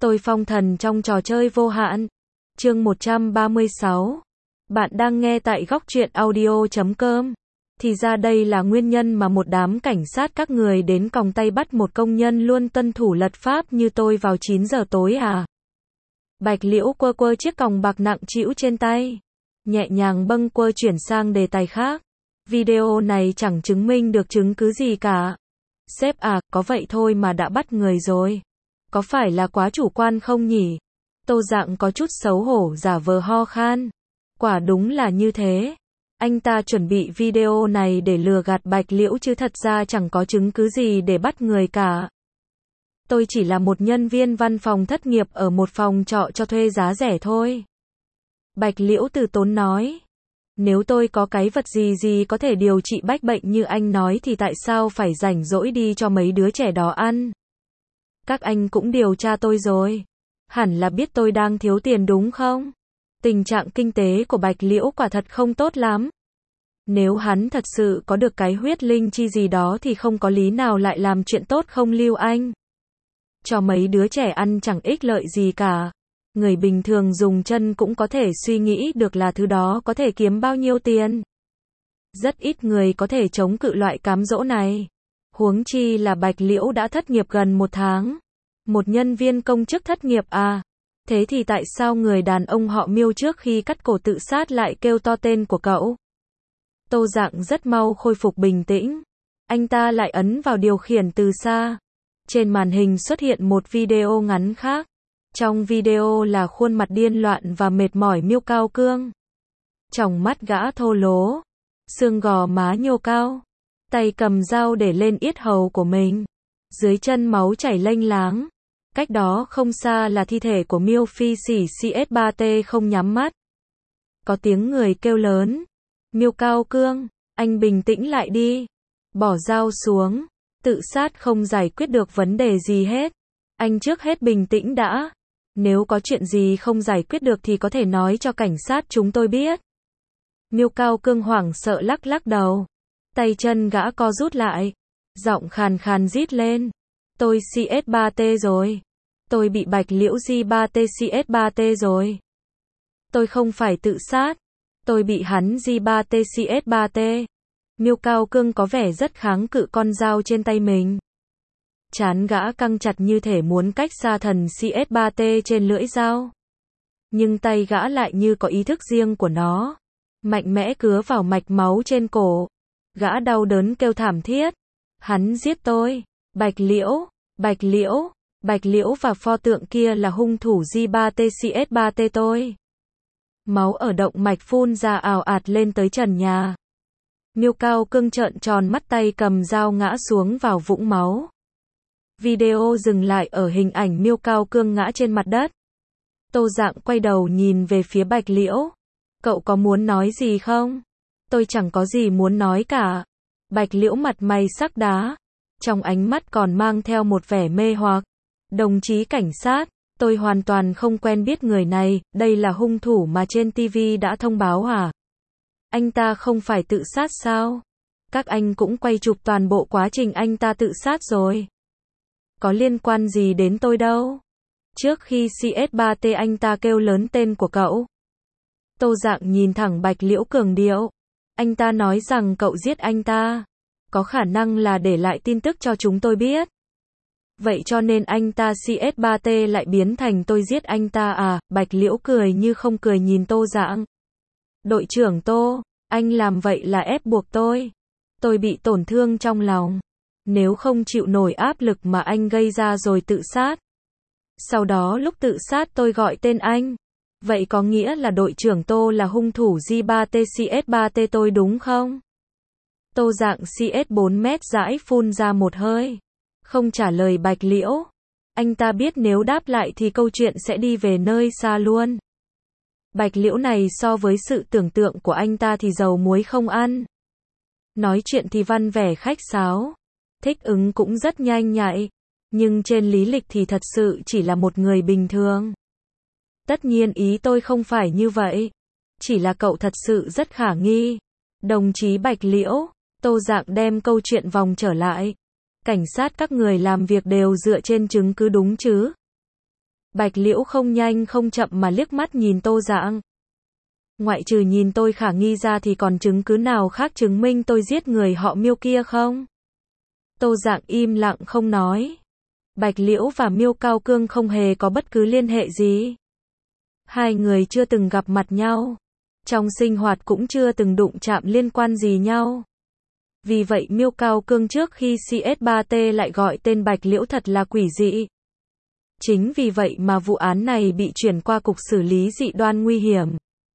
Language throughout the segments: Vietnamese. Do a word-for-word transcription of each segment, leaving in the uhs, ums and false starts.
Tôi phong thần trong trò chơi vô hạn. Chương một trăm ba mươi sáu. Bạn đang nghe tại góc truyện audio chấm com. Thì ra đây là nguyên nhân mà một đám cảnh sát các người đến còng tay bắt một công nhân luôn tuân thủ luật pháp như tôi vào chín giờ tối à? Bạch Liễu quơ quơ chiếc còng bạc nặng trĩu trên tay, nhẹ nhàng bâng quơ chuyển sang đề tài khác. Video này chẳng chứng minh được chứng cứ gì cả. Sếp à, có vậy thôi mà đã bắt người rồi. Có phải là quá chủ quan không nhỉ? Tô Dạng có chút xấu hổ giả vờ ho khan. Quả đúng là như thế. Anh ta chuẩn bị video này để lừa gạt Bạch Liễu chứ thật ra chẳng có chứng cứ gì để bắt người cả. Tôi chỉ là một nhân viên văn phòng thất nghiệp ở một phòng trọ cho thuê giá rẻ thôi. Bạch Liễu từ tốn nói. Nếu tôi có cái vật gì gì có thể điều trị bách bệnh như anh nói thì tại sao phải rảnh rỗi đi cho mấy đứa trẻ đó ăn? Các anh cũng điều tra tôi rồi. Hẳn là biết tôi đang thiếu tiền đúng không? Tình trạng kinh tế của Bạch Liễu quả thật không tốt lắm. Nếu hắn thật sự có được cái huyết linh chi gì đó thì không có lý nào lại làm chuyện tốt không Lưu Anh. Cho mấy đứa trẻ ăn chẳng ích lợi gì cả. Người bình thường dùng chân cũng có thể suy nghĩ được là thứ đó có thể kiếm bao nhiêu tiền. Rất ít người có thể chống cự loại cám dỗ này. Huống chi là Bạch Liễu đã thất nghiệp gần một tháng. Một nhân viên công chức thất nghiệp à? Thế thì tại sao người đàn ông họ Miêu trước khi cắt cổ tự sát lại kêu to tên của cậu? Tô Dạng rất mau khôi phục bình tĩnh. Anh ta lại ấn vào điều khiển từ xa. Trên màn hình xuất hiện một video ngắn khác. Trong video là khuôn mặt điên loạn và mệt mỏi Miêu Cao Cương. Tròng mắt gã thô lố, xương gò má nhô cao, tay cầm dao để lên yết hầu của mình. Dưới chân máu chảy lênh láng. Cách đó không xa là thi thể của Miêu Phi Sỉ xê ét ba T không nhắm mắt. Có tiếng người kêu lớn. Miêu Cao Cương, anh bình tĩnh lại đi. Bỏ dao xuống. Tự sát không giải quyết được vấn đề gì hết. Anh trước hết bình tĩnh đã. Nếu có chuyện gì không giải quyết được thì có thể nói cho cảnh sát chúng tôi biết. Miêu Cao Cương hoảng sợ lắc lắc đầu. Tay chân gã co rút lại. Giọng khàn khàn rít lên. Tôi xê ét ba T rồi. Tôi bị Bạch Liễu G ba T xê ét ba T rồi. Tôi không phải tự sát. Tôi bị hắn G ba T xê ét ba T. Miêu Cao Cương có vẻ rất kháng cự con dao trên tay mình. Trán gã căng chặt như thể muốn cách xa thần xê ét ba T trên lưỡi dao. Nhưng tay gã lại như có ý thức riêng của nó. Mạnh mẽ cứa vào mạch máu trên cổ. Gã đau đớn kêu thảm thiết. Hắn giết tôi. Bạch Liễu, Bạch Liễu, Bạch Liễu và pho tượng kia là hung thủ G ba T xê ét ba T tôi. Máu ở động mạch phun ra ào ạt lên tới trần nhà. Miêu Cao Cương trợn tròn mắt tay cầm dao ngã xuống vào vũng máu. Video dừng lại ở hình ảnh Miêu Cao Cương ngã trên mặt đất. Tô Dạng quay đầu nhìn về phía Bạch Liễu. Cậu có muốn nói gì không? Tôi chẳng có gì muốn nói cả. Bạch Liễu mặt mày sắc đá. Trong ánh mắt còn mang theo một vẻ mê hoặc. Đồng chí cảnh sát, tôi hoàn toàn không quen biết người này, đây là hung thủ mà trên ti vi đã thông báo hả? Anh ta không phải tự sát sao? Các anh cũng quay chụp toàn bộ quá trình anh ta tự sát rồi. Có liên quan gì đến tôi đâu. Trước khi xê ét ba T anh ta kêu lớn tên của cậu. Tô Dạng nhìn thẳng Bạch Liễu cường điệu. Anh ta nói rằng cậu giết anh ta. Có khả năng là để lại tin tức cho chúng tôi biết. Vậy cho nên anh ta xê ét ba T lại biến thành tôi giết anh ta à? Bạch Liễu cười như không cười nhìn Tô Dạng. Đội trưởng Tô, anh làm vậy là ép buộc tôi. Tôi bị tổn thương trong lòng. Nếu không chịu nổi áp lực mà anh gây ra rồi tự sát. Sau đó lúc tự sát tôi gọi tên anh. Vậy có nghĩa là đội trưởng Tô là hung thủ G ba T xê ét ba T tôi đúng không? Tô Dạng xê ét bốn mét rãi phun ra một hơi. Không trả lời Bạch Liễu. Anh ta biết nếu đáp lại thì câu chuyện sẽ đi về nơi xa luôn. Bạch Liễu này so với sự tưởng tượng của anh ta thì dầu muối không ăn. Nói chuyện thì văn vẻ khách sáo. Thích ứng cũng rất nhanh nhạy. Nhưng trên lý lịch thì thật sự chỉ là một người bình thường. Tất nhiên ý tôi không phải như vậy. Chỉ là cậu thật sự rất khả nghi. Đồng chí Bạch Liễu, Tô Dạng đem câu chuyện vòng trở lại. Cảnh sát các người làm việc đều dựa trên chứng cứ đúng chứ? Bạch Liễu không nhanh không chậm mà liếc mắt nhìn Tô Dạng. Ngoại trừ nhìn tôi khả nghi ra thì còn chứng cứ nào khác chứng minh tôi giết người họ Miêu kia không? Tô Dạng im lặng không nói. Bạch Liễu và Miêu Cao Cương không hề có bất cứ liên hệ gì. Hai người chưa từng gặp mặt nhau. Trong sinh hoạt cũng chưa từng đụng chạm liên quan gì nhau. Vì vậy Miêu Cao Cương trước khi C S ba T lại gọi tên Bạch Liễu thật là quỷ dị. Chính vì vậy mà vụ án này bị chuyển qua cục xử lý dị đoan nguy hiểm.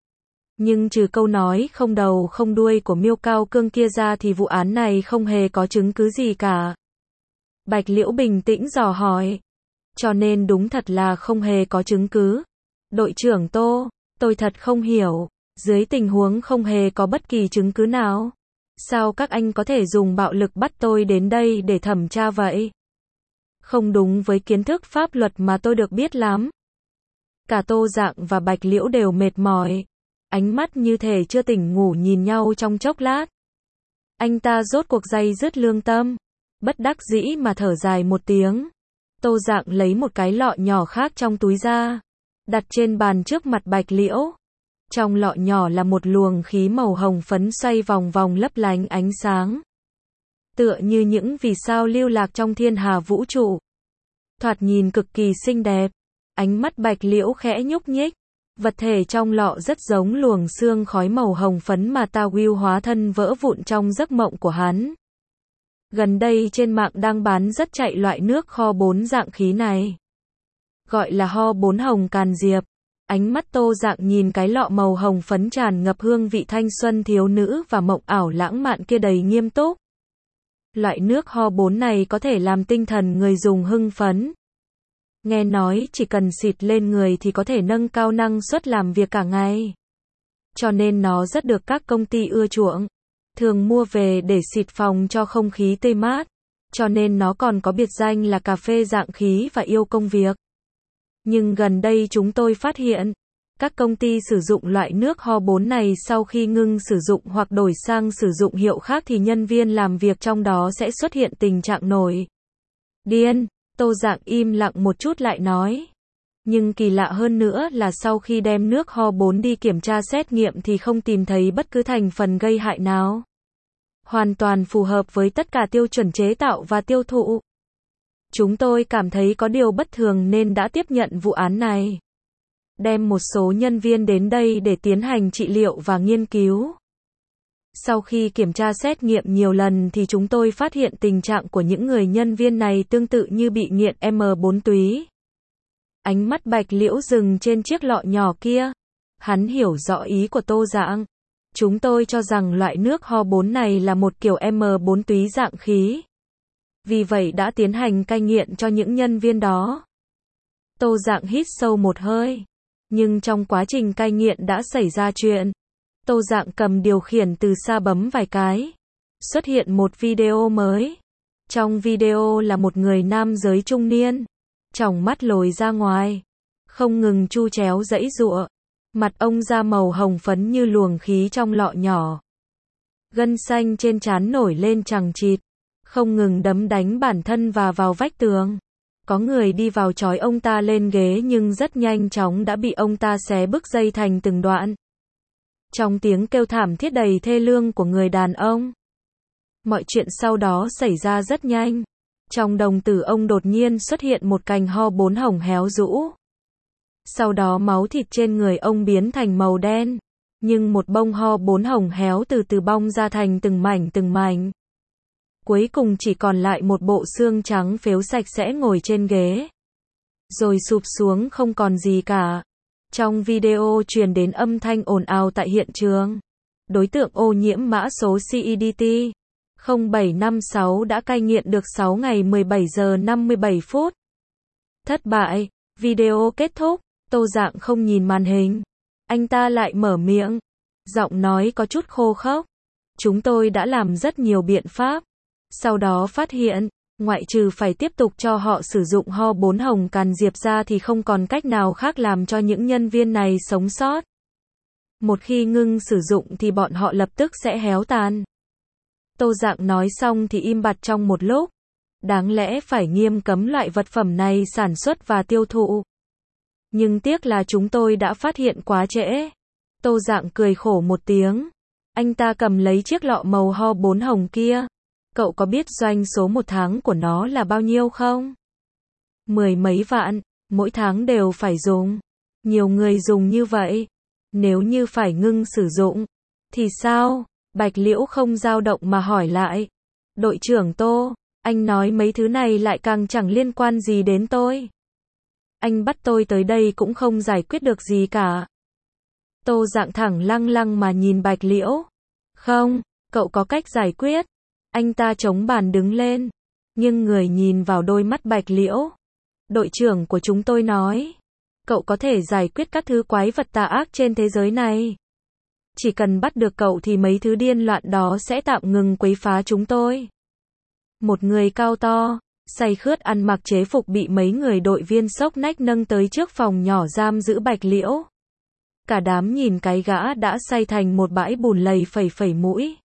Nhưng trừ câu nói không đầu không đuôi của Miêu Cao Cương kia ra thì vụ án này không hề có chứng cứ gì cả. Bạch Liễu bình tĩnh dò hỏi. Cho nên đúng thật là không hề có chứng cứ. Đội trưởng Tô, tôi thật không hiểu, dưới tình huống không hề có bất kỳ chứng cứ nào, sao các anh có thể dùng bạo lực bắt tôi đến đây để thẩm tra vậy? Không đúng với kiến thức pháp luật mà tôi được biết lắm. Cả Tô Dạng và Bạch Liễu đều mệt mỏi. Ánh mắt như thể chưa tỉnh ngủ nhìn nhau trong chốc lát. Anh ta rốt cuộc day dứt lương tâm. Bất đắc dĩ mà thở dài một tiếng. Tô Dạng lấy một cái lọ nhỏ khác trong túi ra. Đặt trên bàn trước mặt Bạch Liễu. Trong lọ nhỏ là một luồng khí màu hồng phấn xoay vòng vòng lấp lánh ánh sáng. Tựa như những vì sao lưu lạc trong thiên hà vũ trụ. Thoạt nhìn cực kỳ xinh đẹp. Ánh mắt Bạch Liễu khẽ nhúc nhích. Vật thể trong lọ rất giống luồng sương khói màu hồng phấn mà Ta Will hóa thân vỡ vụn trong giấc mộng của hắn. Gần đây trên mạng đang bán rất chạy loại nước ho bốn dạng khí này. Gọi là ho bốn hồng càn diệp. Ánh mắt Tô Dạng nhìn cái lọ màu hồng phấn tràn ngập hương vị thanh xuân thiếu nữ và mộng ảo lãng mạn kia đầy nghiêm túc. Loại nước ho bốn này có thể làm tinh thần người dùng hưng phấn. Nghe nói chỉ cần xịt lên người thì có thể nâng cao năng suất làm việc cả ngày. Cho nên nó rất được các công ty ưa chuộng. Thường mua về để xịt phòng cho không khí tươi mát. Cho nên nó còn có biệt danh là cà phê dạng khí và yêu công việc. Nhưng gần đây chúng tôi phát hiện, các công ty sử dụng loại nước ho bốn này sau khi ngưng sử dụng hoặc đổi sang sử dụng hiệu khác thì nhân viên làm việc trong đó sẽ xuất hiện tình trạng nổi điên. Tô Dạng im lặng một chút lại nói. Nhưng kỳ lạ hơn nữa là sau khi đem nước ho bốn đi kiểm tra xét nghiệm thì không tìm thấy bất cứ thành phần gây hại nào. Hoàn toàn phù hợp với tất cả tiêu chuẩn chế tạo và tiêu thụ. Chúng tôi cảm thấy có điều bất thường nên đã tiếp nhận vụ án này. Đem một số nhân viên đến đây để tiến hành trị liệu và nghiên cứu. Sau khi kiểm tra xét nghiệm nhiều lần thì chúng tôi phát hiện tình trạng của những người nhân viên này tương tự như bị nghiện M bốn túy. Ánh mắt Bạch Liễu dừng trên chiếc lọ nhỏ kia. Hắn hiểu rõ ý của Tô Dạng. Chúng tôi cho rằng loại nước ho bốn này là một kiểu M bốn túy dạng khí. Vì vậy đã tiến hành cai nghiện cho những nhân viên đó. Tô Dạng hít sâu một hơi. Nhưng trong quá trình cai nghiện đã xảy ra chuyện. Tô Dạng cầm điều khiển từ xa bấm vài cái. Xuất hiện một video mới. Trong video là một người nam giới trung niên. Tròng mắt lồi ra ngoài. Không ngừng chu chéo giãy giụa. Mặt ông da màu hồng phấn như luồng khí trong lọ nhỏ. Gân xanh trên trán nổi lên chằng chịt. Không ngừng đấm đánh bản thân và vào vách tường. Có người đi vào trói ông ta lên ghế nhưng rất nhanh chóng đã bị ông ta xé bức dây thành từng đoạn. Trong tiếng kêu thảm thiết đầy thê lương của người đàn ông. Mọi chuyện sau đó xảy ra rất nhanh. Trong đồng tử ông đột nhiên xuất hiện một cành ho bốn hồng héo rũ. Sau đó máu thịt trên người ông biến thành màu đen. Nhưng một bông ho bốn hồng héo từ từ bong ra thành từng mảnh từng mảnh. Cuối cùng chỉ còn lại một bộ xương trắng phếu sạch sẽ ngồi trên ghế. Rồi sụp xuống không còn gì cả. Trong video truyền đến âm thanh ồn ào tại hiện trường. Đối tượng ô nhiễm mã số C E D T không bảy năm sáu đã cai nghiện được sáu ngày mười bảy giờ năm mươi bảy phút. Thất bại, video kết thúc, Tô Dạng không nhìn màn hình. Anh ta lại mở miệng. Giọng nói có chút khô khốc. Chúng tôi đã làm rất nhiều biện pháp. Sau đó phát hiện, ngoại trừ phải tiếp tục cho họ sử dụng ho bốn hồng càn diệp ra thì không còn cách nào khác làm cho những nhân viên này sống sót. Một khi ngưng sử dụng thì bọn họ lập tức sẽ héo tàn. Tô Dạng nói xong thì im bặt trong một lúc. Đáng lẽ phải nghiêm cấm loại vật phẩm này sản xuất và tiêu thụ. Nhưng tiếc là chúng tôi đã phát hiện quá trễ. Tô Dạng cười khổ một tiếng. Anh ta cầm lấy chiếc lọ màu ho bốn hồng kia. Cậu có biết doanh số một tháng của nó là bao nhiêu không? Mười mấy vạn, mỗi tháng đều phải dùng. Nhiều người dùng như vậy. Nếu như phải ngưng sử dụng, thì sao? Bạch Liễu không dao động mà hỏi lại. Đội trưởng Tô, anh nói mấy thứ này lại càng chẳng liên quan gì đến tôi. Anh bắt tôi tới đây cũng không giải quyết được gì cả. Tô Dạng thẳng lăng lăng mà nhìn Bạch Liễu. Không, cậu có cách giải quyết. Anh ta chống bàn đứng lên. Nhưng người nhìn vào đôi mắt Bạch Liễu. Đội trưởng của chúng tôi nói. Cậu có thể giải quyết các thứ quái vật tà ác trên thế giới này. Chỉ cần bắt được cậu thì mấy thứ điên loạn đó sẽ tạm ngừng quấy phá chúng tôi. Một người cao to, say khướt ăn mặc chế phục bị mấy người đội viên xốc nách nâng tới trước phòng nhỏ giam giữ Bạch Liễu. Cả đám nhìn cái gã đã say thành một bãi bùn lầy phẩy phẩy mũi.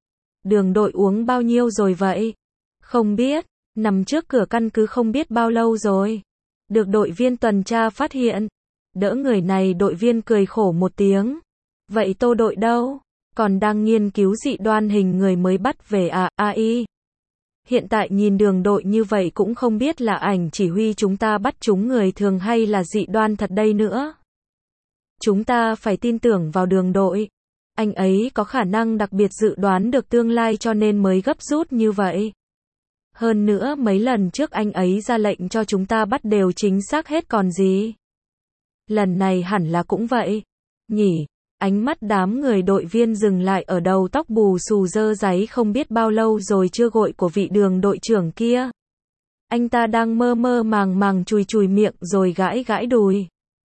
Đường đội uống bao nhiêu rồi vậy? Không biết, nằm trước cửa căn cứ không biết bao lâu rồi. Được đội viên tuần tra phát hiện. Đỡ người này đội viên cười khổ một tiếng. Vậy Tô đội đâu? Còn đang nghiên cứu dị đoan hình người mới bắt về à, a i. Hiện tại nhìn đường đội như vậy cũng không biết là ảnh chỉ huy chúng ta bắt chúng người thường hay là dị đoan thật đây nữa. Chúng ta phải tin tưởng vào đường đội. Anh ấy có khả năng đặc biệt dự đoán được tương lai cho nên mới gấp rút như vậy. Hơn nữa mấy lần trước anh ấy ra lệnh cho chúng ta bắt đều chính xác hết còn gì. Lần này hẳn là cũng vậy. Nhỉ? Ánh mắt đám người đội viên dừng lại ở đầu tóc bù xù dơ dáy không biết bao lâu rồi chưa gội của vị đường đội trưởng kia. Anh ta đang mơ mơ màng màng chùi chùi miệng rồi gãi gãi đùi.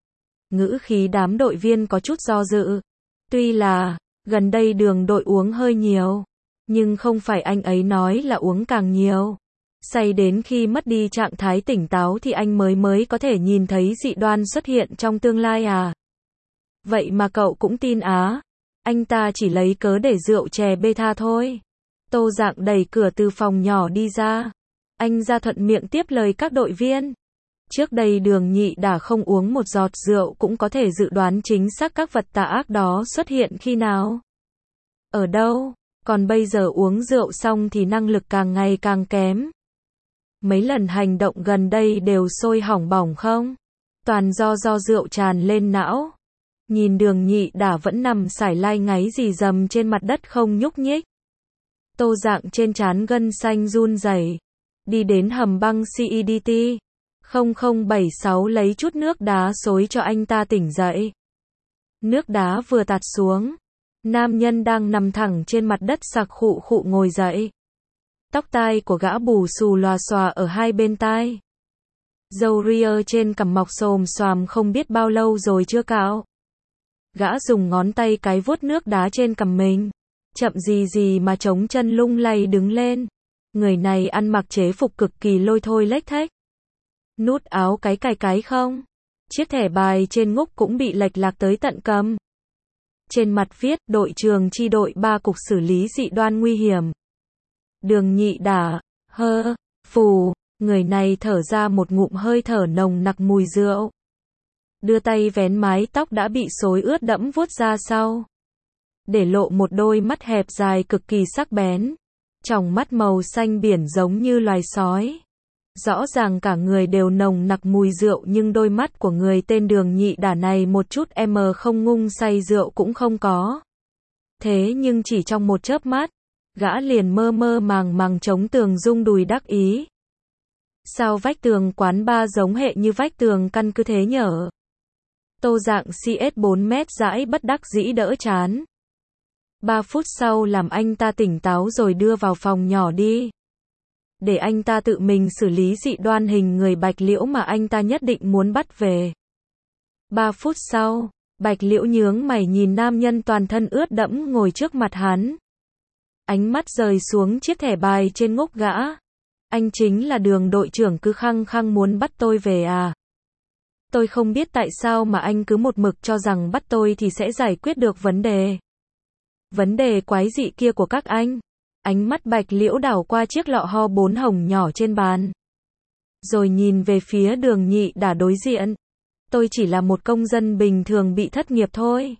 Ngữ khí đám đội viên có chút do dự. Tuy là, gần đây đường đội uống hơi nhiều. Nhưng không phải anh ấy nói là uống càng nhiều. Say đến khi mất đi trạng thái tỉnh táo thì anh mới mới có thể nhìn thấy dị đoan xuất hiện trong tương lai à. Vậy mà cậu cũng tin á. Anh ta chỉ lấy cớ để rượu chè beta thôi. Tô Dạng đẩy cửa từ phòng nhỏ đi ra. Anh ra thuận miệng tiếp lời các đội viên. Trước đây Đường Nhị đã không uống một giọt rượu cũng có thể dự đoán chính xác các vật tà ác đó xuất hiện khi nào. Ở đâu? Còn bây giờ uống rượu xong thì năng lực càng ngày càng kém. Mấy lần hành động gần đây đều sôi hỏng bỏng không? Toàn do do rượu tràn lên não. Nhìn Đường Nhị đã vẫn nằm sải lai ngáy rì rầm trên mặt đất không nhúc nhích. Tô Dạng trên trán gân xanh run rẩy. Đi đến hầm băng xê e đê tê không không bảy sáu lấy chút nước đá xối cho anh ta tỉnh dậy. Nước đá vừa tạt xuống. Nam nhân đang nằm thẳng trên mặt đất sặc khụ khụ ngồi dậy. Tóc tai của gã bù xù lòa xòa ở hai bên tai. Râu ria trên cằm mọc xồm xoàm không biết bao lâu rồi chưa cạo. Gã dùng ngón tay cái vuốt nước đá trên cằm mình. Chậm gì gì mà chống chân lung lay đứng lên. Người này ăn mặc chế phục cực kỳ lôi thôi lếch thếch. Nút áo cái cài cái không. Chiếc thẻ bài trên ngúc cũng bị lệch lạc tới tận cầm. Trên mặt viết đội trường chi đội ba cục xử lý dị đoan nguy hiểm. Đường Nhị đả, hơ, phù, người này thở ra một ngụm hơi thở nồng nặc mùi rượu. Đưa tay vén mái tóc đã bị xối ướt đẫm vuốt ra sau. Để lộ một đôi mắt hẹp dài cực kỳ sắc bén. Tròng mắt màu xanh biển giống như loài sói. Rõ ràng cả người đều nồng nặc mùi rượu nhưng đôi mắt của người tên Đường Nhị đả này một chút em không ngung say rượu cũng không có. Thế nhưng chỉ trong một chớp mắt, gã liền mơ mơ màng màng chống tường rung đùi đắc ý. Sao vách tường quán bar giống hệ như vách tường căn cứ thế nhở? Tô Dạng xê ét bốn mét dãi bất đắc dĩ đỡ chán. Ba phút sau làm anh ta tỉnh táo rồi đưa vào phòng nhỏ đi. Để anh ta tự mình xử lý dị đoan hình người Bạch Liễu mà anh ta nhất định muốn bắt về. Ba phút sau, Bạch Liễu nhướng mày nhìn nam nhân toàn thân ướt đẫm ngồi trước mặt hắn. Ánh mắt rời xuống chiếc thẻ bài trên ngúc gã. Anh chính là Đường đội trưởng cứ khăng khăng muốn bắt tôi về à? Tôi không biết tại sao mà anh cứ một mực cho rằng bắt tôi thì sẽ giải quyết được vấn đề. Vấn đề quái dị kia của các anh. Ánh mắt Bạch Liễu đảo qua chiếc lọ ho bốn hồng nhỏ trên bàn. Rồi nhìn về phía Đường Nhị đả đối diện. tôi chỉ là một công dân bình thường bị thất nghiệp thôi.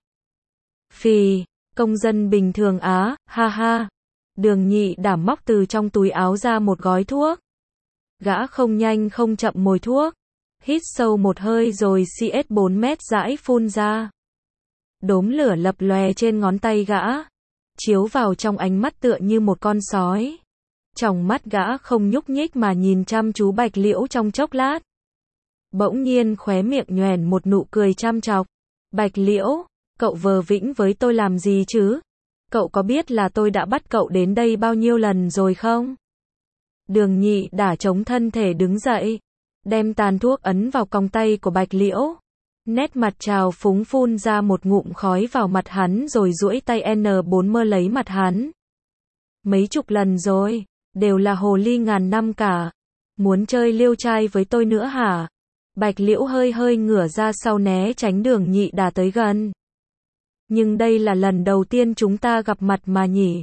Phì, công dân bình thường á, ha ha. Đường Nhị Đả móc từ trong túi áo ra một gói thuốc. Gã không nhanh không chậm mồi thuốc. Hít sâu một hơi rồi xê ét bốn mét rãi phun ra. Đốm lửa lập lòe trên ngón tay gã. Chiếu vào trong ánh mắt tựa như một con sói. Tròng mắt gã không nhúc nhích mà nhìn chăm chú Bạch Liễu trong chốc lát. Bỗng nhiên khóe miệng nhoẻn một nụ cười chăm chọc. Bạch Liễu, cậu vờ vĩnh với tôi làm gì chứ? Cậu có biết là tôi đã bắt cậu đến đây bao nhiêu lần rồi không? Đường Nhị Đả chống thân thể đứng dậy. Đem tàn thuốc ấn vào còng tay của Bạch Liễu. Nét mặt trào phúng phun ra một ngụm khói vào mặt hắn rồi duỗi tay en bốn mơ lấy mặt hắn. Mấy chục lần rồi, đều là hồ ly ngàn năm cả. Muốn chơi liêu trai với tôi nữa hả? Bạch Liễu hơi hơi ngửa ra sau né tránh Đường Nhị Đả tới gần. Nhưng đây là lần đầu tiên chúng ta gặp mặt mà nhỉ?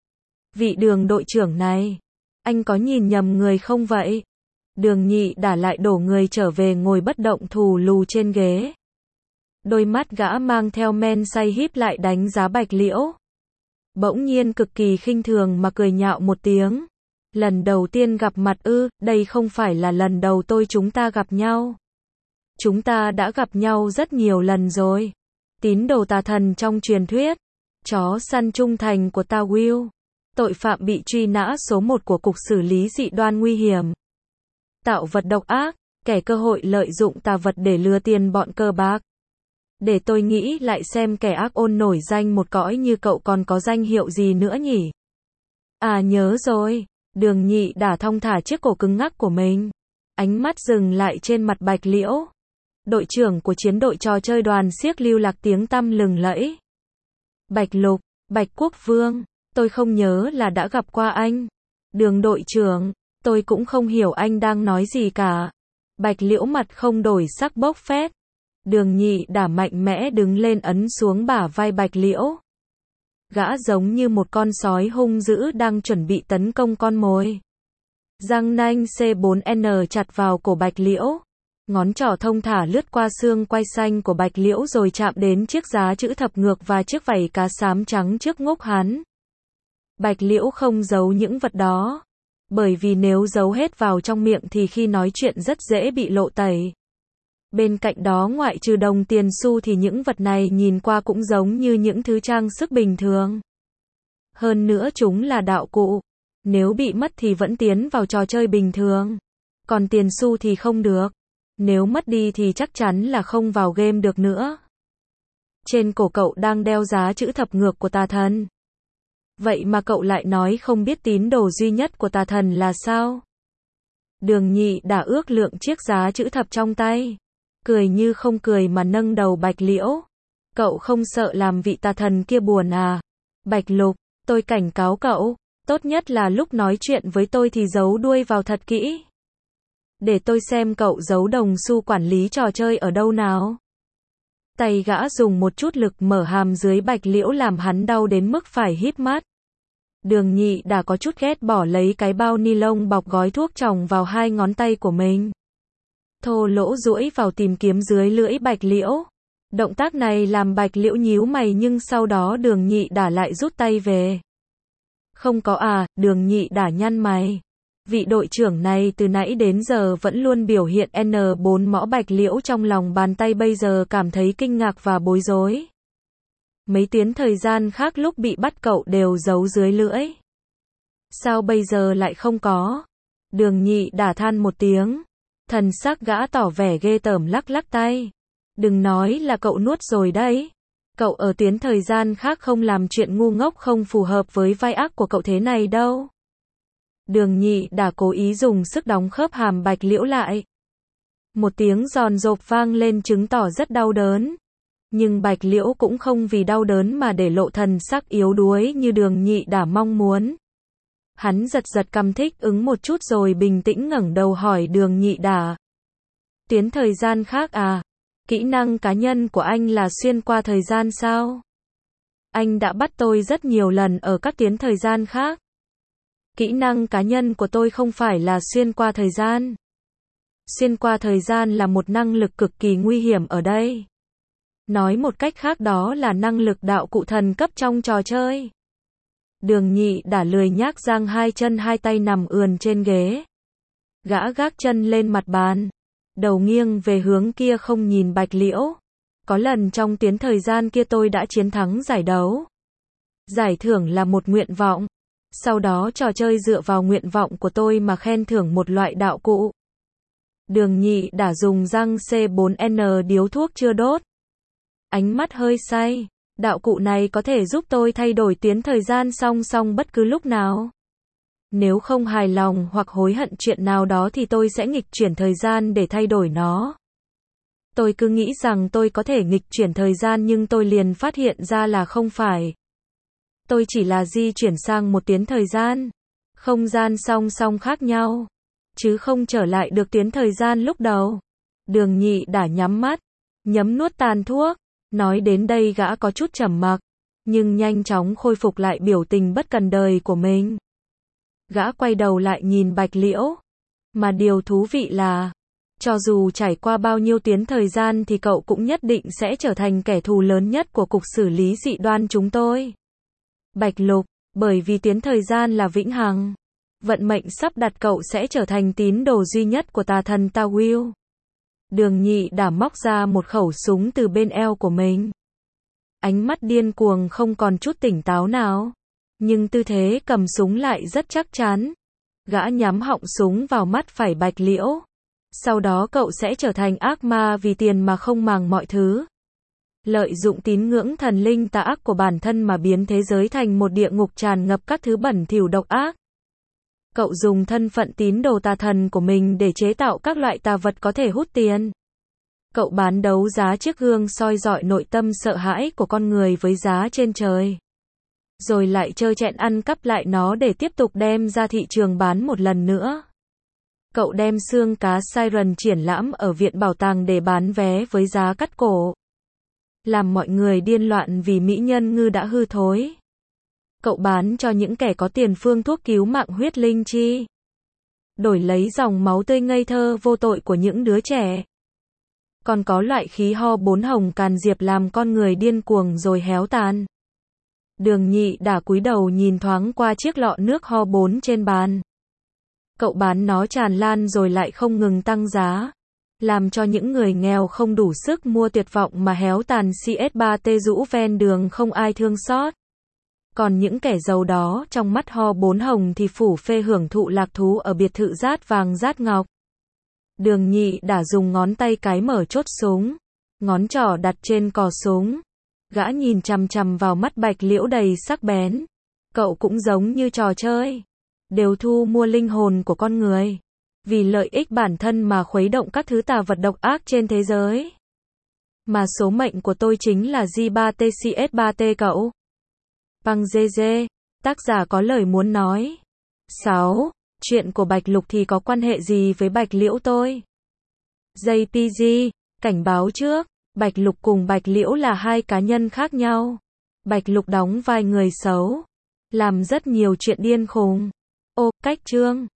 Vị Đường đội trưởng này, anh có nhìn nhầm người không vậy? Đường Nhị Đả lại đổ người trở về ngồi bất động thù lù trên ghế. Đôi mắt gã mang theo men say híp lại đánh giá Bạch Liễu. Bỗng nhiên cực kỳ khinh thường mà cười nhạo một tiếng. Lần đầu tiên gặp mặt ư, đây không phải là lần đầu tôi chúng ta gặp nhau. Chúng ta đã gặp nhau rất nhiều lần rồi. Tín đồ tà thần trong truyền thuyết. Chó săn trung thành của ta Will. Tội phạm bị truy nã số một của Cục Xử lý Dị đoan Nguy hiểm. Tạo vật độc ác, kẻ cơ hội lợi dụng tà vật để lừa tiền bọn cờ bạc. Để tôi nghĩ lại xem kẻ ác ôn nổi danh một cõi như cậu còn có danh hiệu gì nữa nhỉ? À nhớ rồi, Đường Nhị Đả thong thả chiếc cổ cứng ngắc của mình. Ánh mắt dừng lại trên mặt Bạch Liễu. Đội trưởng của chiến đội trò chơi đoàn xiếc lưu lạc tiếng tăm lừng lẫy. Bạch Lục, Bạch Quốc Vương, tôi không nhớ là đã gặp qua anh. Đường đội trưởng, tôi cũng không hiểu anh đang nói gì cả. Bạch Liễu mặt không đổi sắc bốc phét. Đường Nhị Đả mạnh mẽ đứng lên ấn xuống bả vai Bạch Liễu. Gã giống như một con sói hung dữ đang chuẩn bị tấn công con mồi. Răng nanh xê bốn en chặt vào cổ Bạch Liễu. Ngón trỏ thông thả lướt qua xương quai xanh của Bạch Liễu rồi chạm đến chiếc giá chữ thập ngược và chiếc vảy cá xám trắng trước ngốc hắn. Bạch Liễu không giấu những vật đó. Bởi vì nếu giấu hết vào trong miệng thì khi nói chuyện rất dễ bị lộ tẩy. Bên cạnh đó ngoại trừ đồng tiền xu thì những vật này nhìn qua cũng giống như những thứ trang sức bình thường. Hơn nữa chúng là đạo cụ. Nếu bị mất thì vẫn tiến vào trò chơi bình thường. Còn tiền xu thì không được. Nếu mất đi thì chắc chắn là không vào game được nữa. Trên cổ cậu đang đeo giá chữ thập ngược của tà thần. Vậy mà cậu lại nói không biết tín đồ duy nhất của tà thần là sao? Đường Nhị Đả ước lượng chiếc giá chữ thập trong tay. Cười như không cười mà nâng đầu Bạch Liễu. Cậu không sợ làm vị tà thần kia buồn à? Bạch Lục, tôi cảnh cáo cậu, tốt nhất là lúc nói chuyện với tôi thì giấu đuôi vào thật kỹ. Để tôi xem cậu giấu đồng xu quản lý trò chơi ở đâu nào. Tay gã dùng một chút lực mở hàm dưới Bạch Liễu làm hắn đau đến mức phải híp mắt. Đường Nhị Đả có chút ghét bỏ lấy cái bao ni lông bọc gói thuốc chồng vào hai ngón tay của mình. Thô lỗ duỗi vào tìm kiếm dưới lưỡi Bạch Liễu. Động tác này làm Bạch Liễu nhíu mày nhưng sau đó Đường Nhị Đả lại rút tay về. Không có à, Đường Nhị Đả nhăn mày. Vị đội trưởng này từ nãy đến giờ vẫn luôn biểu hiện en bốn mõ. Bạch Liễu trong lòng bàn tay bây giờ cảm thấy kinh ngạc và bối rối. Mấy tiếng thời gian khác lúc bị bắt cậu đều giấu dưới lưỡi. Sao bây giờ lại không có? Đường Nhị Đả than một tiếng. Thần sắc gã tỏ vẻ ghê tởm lắc lắc tay. Đừng nói là cậu nuốt rồi đấy. Cậu ở tuyến thời gian khác không làm chuyện ngu ngốc không phù hợp với vai ác của cậu thế này đâu. Đường Nhị Đả cố ý dùng sức đóng khớp hàm Bạch Liễu lại. Một tiếng giòn rộp vang lên chứng tỏ rất đau đớn. Nhưng Bạch Liễu cũng không vì đau đớn mà để lộ thần sắc yếu đuối như Đường Nhị Đả mong muốn. Hắn giật giật cằm thích ứng một chút rồi bình tĩnh ngẩng đầu hỏi Đường Nhị Đả. Tuyến thời gian khác à? Kỹ năng cá nhân của anh là xuyên qua thời gian sao? Anh đã bắt tôi rất nhiều lần ở các tuyến thời gian khác. Kỹ năng cá nhân của tôi không phải là xuyên qua thời gian. Xuyên qua thời gian là một năng lực cực kỳ nguy hiểm ở đây. Nói một cách khác đó là năng lực đạo cụ thần cấp trong trò chơi. Đường Nhị đã lười nhác giang hai chân hai tay nằm ườn trên ghế. Gã gác chân lên mặt bàn, đầu nghiêng về hướng kia không nhìn Bạch Liễu. Có lần trong tuyến thời gian kia tôi đã chiến thắng giải đấu. Giải thưởng là một nguyện vọng. Sau đó trò chơi dựa vào nguyện vọng của tôi mà khen thưởng một loại đạo cụ. Đường Nhị đã dùng răng C bốn N điếu thuốc chưa đốt. Ánh mắt hơi say. Đạo cụ này có thể giúp tôi thay đổi tuyến thời gian song song bất cứ lúc nào. Nếu không hài lòng hoặc hối hận chuyện nào đó thì tôi sẽ nghịch chuyển thời gian để thay đổi nó. Tôi cứ nghĩ rằng tôi có thể nghịch chuyển thời gian nhưng tôi liền phát hiện ra là không phải. Tôi chỉ là di chuyển sang một tuyến thời gian, không gian song song khác nhau, chứ không trở lại được tuyến thời gian lúc đầu. Đường Nhị đã nhắm mắt, nhấm nuốt tàn thuốc. Nói đến đây gã có chút trầm mặc, nhưng nhanh chóng khôi phục lại biểu tình bất cần đời của mình. Gã quay đầu lại nhìn Bạch Liễu. Mà điều thú vị là, cho dù trải qua bao nhiêu tuyến thời gian thì cậu cũng nhất định sẽ trở thành kẻ thù lớn nhất của cục xử lý dị đoan chúng tôi. Bạch Lục, bởi vì tuyến thời gian là vĩnh hằng. Vận mệnh sắp đặt cậu sẽ trở thành tín đồ duy nhất của tà thần Tawil. Đường Nhị đã móc ra một khẩu súng từ bên eo của mình. Ánh mắt điên cuồng không còn chút tỉnh táo nào. Nhưng tư thế cầm súng lại rất chắc chắn. Gã nhắm họng súng vào mắt phải Bạch Liễu. Sau đó cậu sẽ trở thành ác ma vì tiền mà không màng mọi thứ. Lợi dụng tín ngưỡng thần linh tà ác của bản thân mà biến thế giới thành một địa ngục tràn ngập các thứ bẩn thỉu độc ác. Cậu dùng thân phận tín đồ tà thần của mình để chế tạo các loại tà vật có thể hút tiền. Cậu bán đấu giá chiếc gương soi rọi nội tâm sợ hãi của con người với giá trên trời. Rồi lại trơ trẽn ăn cắp lại nó để tiếp tục đem ra thị trường bán một lần nữa. Cậu đem xương cá Siren triển lãm ở viện bảo tàng để bán vé với giá cắt cổ. Làm mọi người điên loạn vì mỹ nhân ngư đã hư thối. Cậu bán cho những kẻ có tiền phương thuốc cứu mạng huyết linh chi. Đổi lấy dòng máu tươi ngây thơ vô tội của những đứa trẻ. Còn có loại khí ho bốn hồng càn diệp làm con người điên cuồng rồi héo tàn. Đường Nhị đã cúi đầu nhìn thoáng qua chiếc lọ nước ho bốn trên bàn. Cậu bán nó tràn lan rồi lại không ngừng tăng giá. Làm cho những người nghèo không đủ sức mua tuyệt vọng mà héo tàn xê ét ba tê rũ ven đường không ai thương xót. Còn những kẻ giàu đó trong mắt ho bốn hồng thì phủ phê hưởng thụ lạc thú ở biệt thự rát vàng rát ngọc. Đường Nhị đã dùng ngón tay cái mở chốt súng. Ngón trỏ đặt trên cò súng. Gã nhìn chằm chằm vào mắt Bạch Liễu đầy sắc bén. Cậu cũng giống như trò chơi. Đều thu mua linh hồn của con người. Vì lợi ích bản thân mà khuấy động các thứ tà vật độc ác trên thế giới. Mà số mệnh của tôi chính là G ba T C S ba T cậu. Băng dê dê, tác giả có lời muốn nói. sáu. Chuyện của Bạch Lục thì có quan hệ gì với Bạch Liễu tôi? J P G, cảnh báo trước, Bạch Lục cùng Bạch Liễu là hai cá nhân khác nhau. Bạch Lục đóng vai người xấu, làm rất nhiều chuyện điên khùng. Ô, cách chương.